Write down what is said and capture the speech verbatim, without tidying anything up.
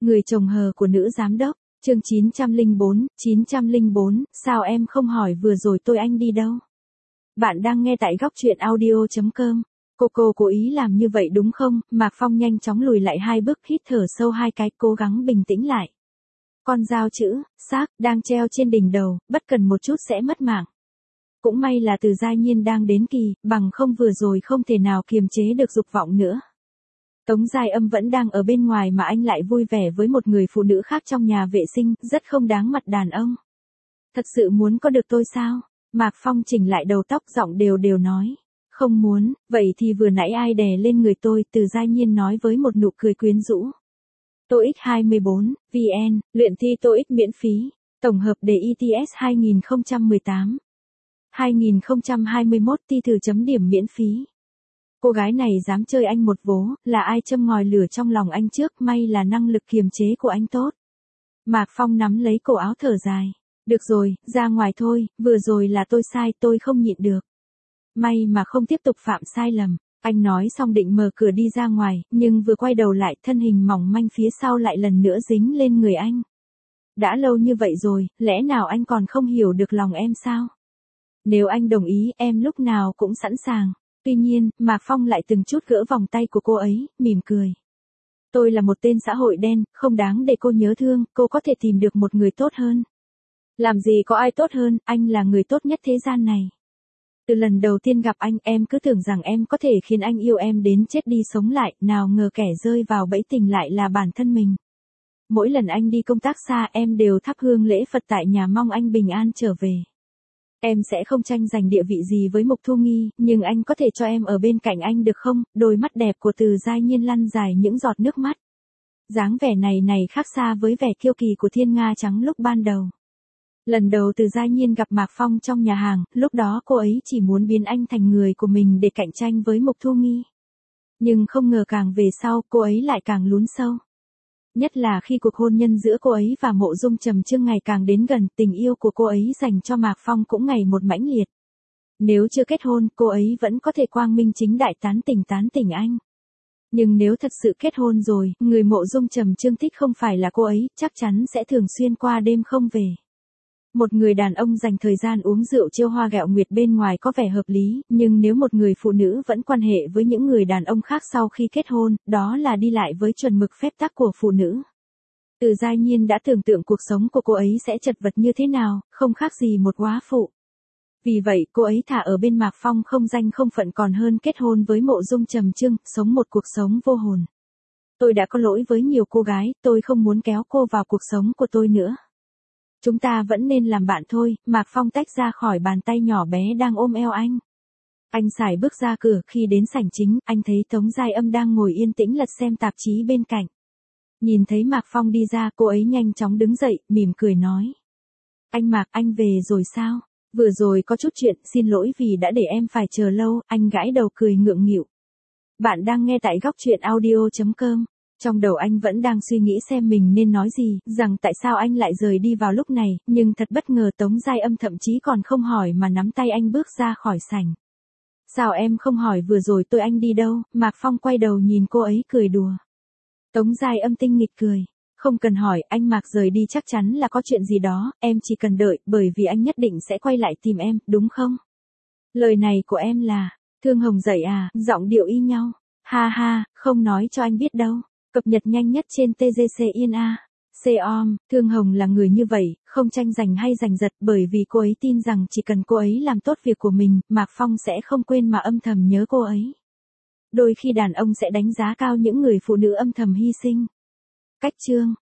Người chồng hờ của nữ giám đốc, chương chín trăm lẻ bốn, chín trăm lẻ bốn, sao em không hỏi vừa rồi tôi anh đi đâu? Bạn đang nghe tại góc truyện audio chấm com. Cô cô cố ý làm như vậy đúng không? Mạc Phong nhanh chóng lùi lại hai bước, hít thở sâu hai cái, cố gắng bình tĩnh lại. Con dao chữ, xác, đang treo trên đỉnh đầu, bất cần một chút sẽ mất mạng. Cũng may là Từ Giai Nhiên đang đến kỳ, bằng không vừa rồi không thể nào kiềm chế được dục vọng nữa. Tống Giai Âm vẫn đang ở bên ngoài mà anh lại vui vẻ với một người phụ nữ khác trong nhà vệ sinh, rất không đáng mặt đàn ông. Thật sự muốn có được tôi sao? Mạc Phong chỉnh lại đầu tóc, giọng đều đều nói. Không muốn, vậy thì vừa nãy ai đè lên người tôi? Từ Giai Nhiên nói với một nụ cười quyến rũ. TOEIC hai mươi bốn, vê en, luyện thi TOEIC miễn phí, tổng hợp đề i ti ét hai không một tám. hai không hai mốt thi thử chấm điểm miễn phí. Cô gái này dám chơi anh một vố, là ai châm ngòi lửa trong lòng anh trước, may là năng lực kiềm chế của anh tốt. Mạc Phong nắm lấy cổ áo thở dài. Được rồi, ra ngoài thôi, vừa rồi là tôi sai, tôi không nhịn được. May mà không tiếp tục phạm sai lầm. Anh nói xong định mở cửa đi ra ngoài, nhưng vừa quay đầu lại, thân hình mỏng manh phía sau lại lần nữa dính lên người anh. Đã lâu như vậy rồi, lẽ nào anh còn không hiểu được lòng em sao? Nếu anh đồng ý, em lúc nào cũng sẵn sàng. Tuy nhiên, Mạc Phong lại từng chút gỡ vòng tay của cô ấy, mỉm cười. Tôi là một tên xã hội đen, không đáng để cô nhớ thương, cô có thể tìm được một người tốt hơn. Làm gì có ai tốt hơn, anh là người tốt nhất thế gian này. Từ lần đầu tiên gặp anh, em cứ tưởng rằng em có thể khiến anh yêu em đến chết đi sống lại, nào ngờ kẻ rơi vào bẫy tình lại là bản thân mình. Mỗi lần anh đi công tác xa, em đều thắp hương lễ Phật tại nhà mong anh bình an trở về. Em sẽ không tranh giành địa vị gì với Mục Thu Nghi, nhưng anh có thể cho em ở bên cạnh anh được không? Đôi mắt đẹp của Từ Giai Nhiên lăn dài những giọt nước mắt. Dáng vẻ này này khác xa với vẻ kiêu kỳ của Thiên Nga Trắng lúc ban đầu. Lần đầu Từ Giai Nhiên gặp Mạc Phong trong nhà hàng, lúc đó cô ấy chỉ muốn biến anh thành người của mình để cạnh tranh với Mục Thu Nghi. Nhưng không ngờ càng về sau, cô ấy lại càng lún sâu. Nhất là khi cuộc hôn nhân giữa cô ấy và Mộ Dung Trầm Chương ngày càng đến gần, tình yêu của cô ấy dành cho Mạc Phong cũng ngày một mãnh liệt. Nếu chưa kết hôn, cô ấy vẫn có thể quang minh chính đại tán tỉnh tán tỉnh anh. Nhưng nếu thật sự kết hôn rồi, người Mộ Dung Trầm Chương thích không phải là cô ấy, chắc chắn sẽ thường xuyên qua đêm không về. Một người đàn ông dành thời gian uống rượu trêu hoa gẹo nguyệt bên ngoài có vẻ hợp lý, nhưng nếu một người phụ nữ vẫn quan hệ với những người đàn ông khác sau khi kết hôn, đó là đi lại với chuẩn mực phép tắc của phụ nữ. Từ Giai Nhiên đã tưởng tượng cuộc sống của cô ấy sẽ chật vật như thế nào, không khác gì một góa phụ. Vì vậy, cô ấy thà ở bên Mạc Phong không danh không phận còn hơn kết hôn với Mộ Dung Trầm Chương, sống một cuộc sống vô hồn. Tôi đã có lỗi với nhiều cô gái, tôi không muốn kéo cô vào cuộc sống của tôi nữa. Chúng ta vẫn nên làm bạn thôi. Mạc Phong tách ra khỏi bàn tay nhỏ bé đang ôm eo anh. Anh sải bước ra cửa, khi đến sảnh chính, anh thấy Tống Giai Âm đang ngồi yên tĩnh lật xem tạp chí bên cạnh. Nhìn thấy Mạc Phong đi ra, cô ấy nhanh chóng đứng dậy, mỉm cười nói. Anh Mạc, anh về rồi sao? Vừa rồi có chút chuyện, xin lỗi vì đã để em phải chờ lâu, anh gãi đầu cười ngượng nghịu. Bạn đang nghe tại góc truyện audio chấm com. Trong đầu anh vẫn đang suy nghĩ xem mình nên nói gì, rằng tại sao anh lại rời đi vào lúc này, nhưng thật bất ngờ Tống Giai Âm thậm chí còn không hỏi mà nắm tay anh bước ra khỏi sảnh. Sao em không hỏi vừa rồi tôi anh đi đâu? Mạc Phong quay đầu nhìn cô ấy cười đùa. Tống Giai Âm tinh nghịch cười. Không cần hỏi, anh Mạc rời đi chắc chắn là có chuyện gì đó, em chỉ cần đợi, bởi vì anh nhất định sẽ quay lại tìm em, đúng không? Lời này của em là, Thương Hồng dậy à, giọng điệu y nhau. Ha ha, không nói cho anh biết đâu. Cập nhật nhanh nhất trên tê giê xê Yên A. Com, Thương Hồng là người như vậy, không tranh giành hay giành giật, bởi vì cô ấy tin rằng chỉ cần cô ấy làm tốt việc của mình, Mạc Phong sẽ không quên mà âm thầm nhớ cô ấy. Đôi khi đàn ông sẽ đánh giá cao những người phụ nữ âm thầm hy sinh. Cách chương